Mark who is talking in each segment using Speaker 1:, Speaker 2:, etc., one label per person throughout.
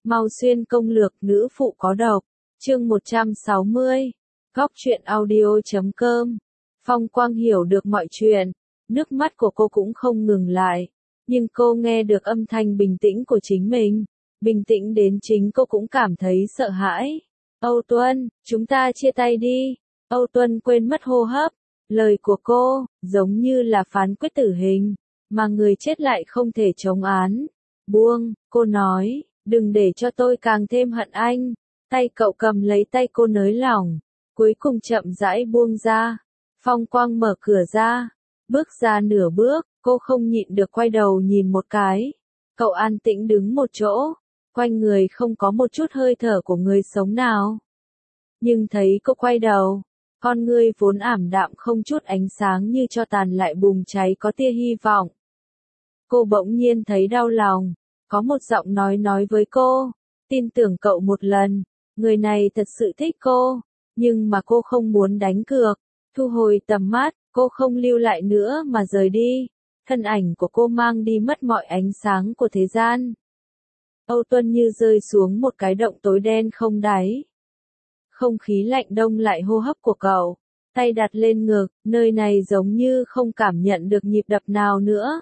Speaker 1: Mau xuyên công lược nữ phụ có độc. Chương 160. Góc truyện audio.com. Phong Quang hiểu được mọi chuyện. Nước mắt của cô cũng không ngừng lại. Nhưng cô nghe được âm thanh bình tĩnh của chính mình. Bình tĩnh đến chính cô cũng cảm thấy sợ hãi. Âu Tuân, chúng ta chia tay đi. Âu Tuân quên mất hô hấp. Lời của cô, giống như là phán quyết tử hình. Mà người chết lại không thể chống án. Buông, cô nói, đừng để cho tôi càng thêm hận anh. Tay cậu cầm lấy tay cô nới lỏng. Cuối cùng chậm rãi buông ra. Phong Quang mở cửa ra. Bước ra nửa bước, cô không nhịn được quay đầu nhìn một cái. Cậu an tĩnh đứng một chỗ. Quanh người không có một chút hơi thở của người sống nào. Nhưng thấy cô quay đầu. Con ngươi vốn ảm đạm không chút ánh sáng như cho tàn lại bùng cháy có tia hy vọng. Cô bỗng nhiên thấy đau lòng. Có một giọng nói với cô. Tin tưởng cậu một lần. Người này thật sự thích cô. Nhưng mà cô không muốn đánh cược. Thu hồi tầm mắt, cô không lưu lại nữa mà rời đi. Thân ảnh của cô mang đi mất mọi ánh sáng của thế gian. Âu Tuân như rơi xuống một cái động tối đen không đáy. Không khí lạnh đông lại hô hấp của cậu. Tay đặt lên ngực, nơi này giống như không cảm nhận được nhịp đập nào nữa.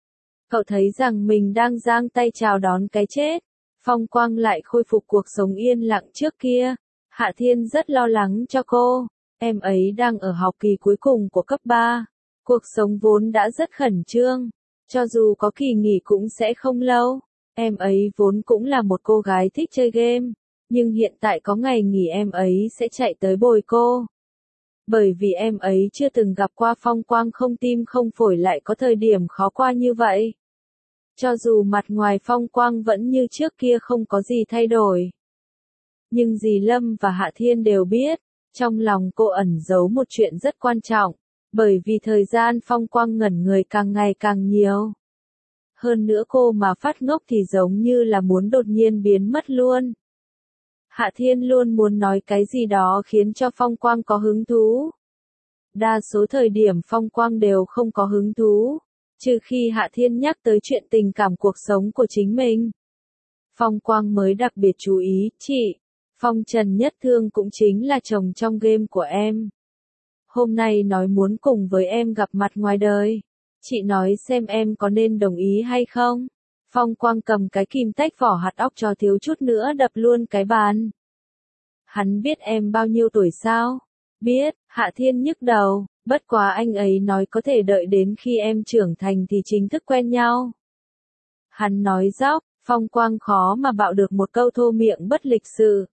Speaker 1: Cậu thấy rằng mình đang giang tay chào đón cái chết. Phong Quang lại khôi phục cuộc sống yên lặng trước kia. Hạ Thiên rất lo lắng cho cô. Em ấy đang ở học kỳ cuối cùng của cấp 3. Cuộc sống vốn đã rất khẩn trương. Cho dù có kỳ nghỉ cũng sẽ không lâu. Em ấy vốn cũng là một cô gái thích chơi game. Nhưng hiện tại có ngày nghỉ em ấy sẽ chạy tới bồi cô. Bởi vì em ấy chưa từng gặp qua Phong Quang không tim không phổi lại có thời điểm khó qua như vậy. Cho dù mặt ngoài Phong Quang vẫn như trước kia không có gì thay đổi. Nhưng dì Lâm và Hạ Thiên đều biết, trong lòng cô ẩn giấu một chuyện rất quan trọng, bởi vì thời gian Phong Quang ngẩn người càng ngày càng nhiều. Hơn nữa cô mà phát ngốc thì giống như là muốn đột nhiên biến mất luôn. Hạ Thiên luôn muốn nói cái gì đó khiến cho Phong Quang có hứng thú. Đa số thời điểm Phong Quang đều không có hứng thú, trừ khi Hạ Thiên nhắc tới chuyện tình cảm cuộc sống của chính mình. Phong Quang mới đặc biệt chú ý, chị, Phong Trần Nhất Thương cũng chính là chồng trong game của em. Hôm nay nói muốn cùng với em gặp mặt ngoài đời. Chị nói xem em có nên đồng ý hay không? Phong Quang cầm cái kim tách vỏ hạt óc cho thiếu chút nữa đập luôn cái bàn. Hắn biết em bao nhiêu tuổi sao? Biết, Hạ Thiên nhức đầu, bất quá anh ấy nói có thể đợi đến khi em trưởng thành thì chính thức quen nhau. Hắn nói dóc, Phong Quang khó mà bạo được một câu thô miệng bất lịch sự.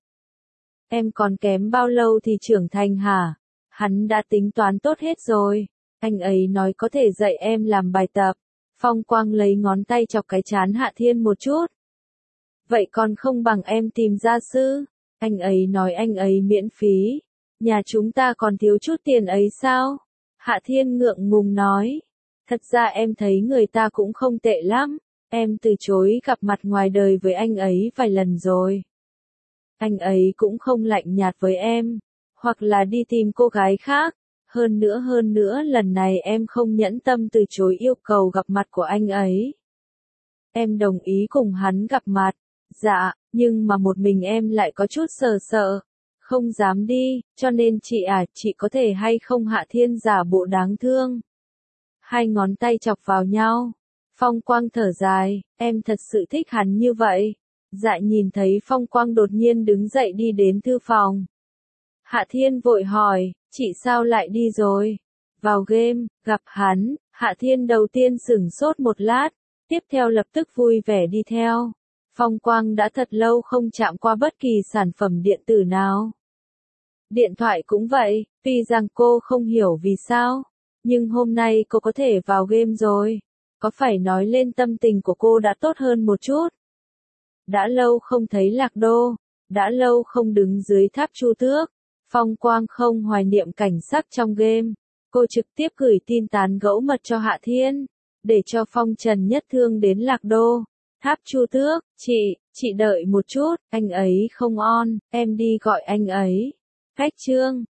Speaker 1: Em còn kém bao lâu thì trưởng thành hả? Hắn đã tính toán tốt hết rồi. Anh ấy nói có thể dạy em làm bài tập. Phong Quang lấy ngón tay chọc cái trán Hạ Thiên một chút. Vậy còn không bằng em tìm gia sư. Anh ấy nói anh ấy miễn phí. Nhà chúng ta còn thiếu chút tiền ấy sao? Hạ Thiên ngượng ngùng nói. Thật ra em thấy người ta cũng không tệ lắm. Em từ chối gặp mặt ngoài đời với anh ấy vài lần rồi. Anh ấy cũng không lạnh nhạt với em. Hoặc là đi tìm cô gái khác. Hơn nữa lần này em không nhẫn tâm từ chối yêu cầu gặp mặt của anh ấy. Em đồng ý cùng hắn gặp mặt. Dạ, nhưng mà một mình em lại có chút sợ. Không dám đi, cho nên chị có thể hay không? Hạ Thiên giả bộ đáng thương. Hai ngón tay chọc vào nhau. Phong Quang thở dài, em thật sự thích hắn như vậy. Dạ nhìn thấy Phong Quang đột nhiên đứng dậy đi đến thư phòng. Hạ Thiên vội hỏi, chị sao lại đi rồi? Vào game, gặp hắn, Hạ Thiên đầu tiên sửng sốt một lát, tiếp theo lập tức vui vẻ đi theo. Phong Quang đã thật lâu không chạm qua bất kỳ sản phẩm điện tử nào. Điện thoại cũng vậy, tuy rằng cô không hiểu vì sao, nhưng hôm nay cô có thể vào game rồi. Có phải nói lên tâm tình của cô đã tốt hơn một chút? Đã lâu không thấy Lạc Đô, đã lâu không đứng dưới tháp Chu Tước. Phong Quang không hoài niệm cảnh sắc trong game. Cô trực tiếp gửi tin tán gẫu mật cho Hạ Thiên, để cho Phong Trần Nhất Thương đến Lạc Đô. Tháp Chu Tước, chị đợi một chút, anh ấy không on, em đi gọi anh ấy. Cách chương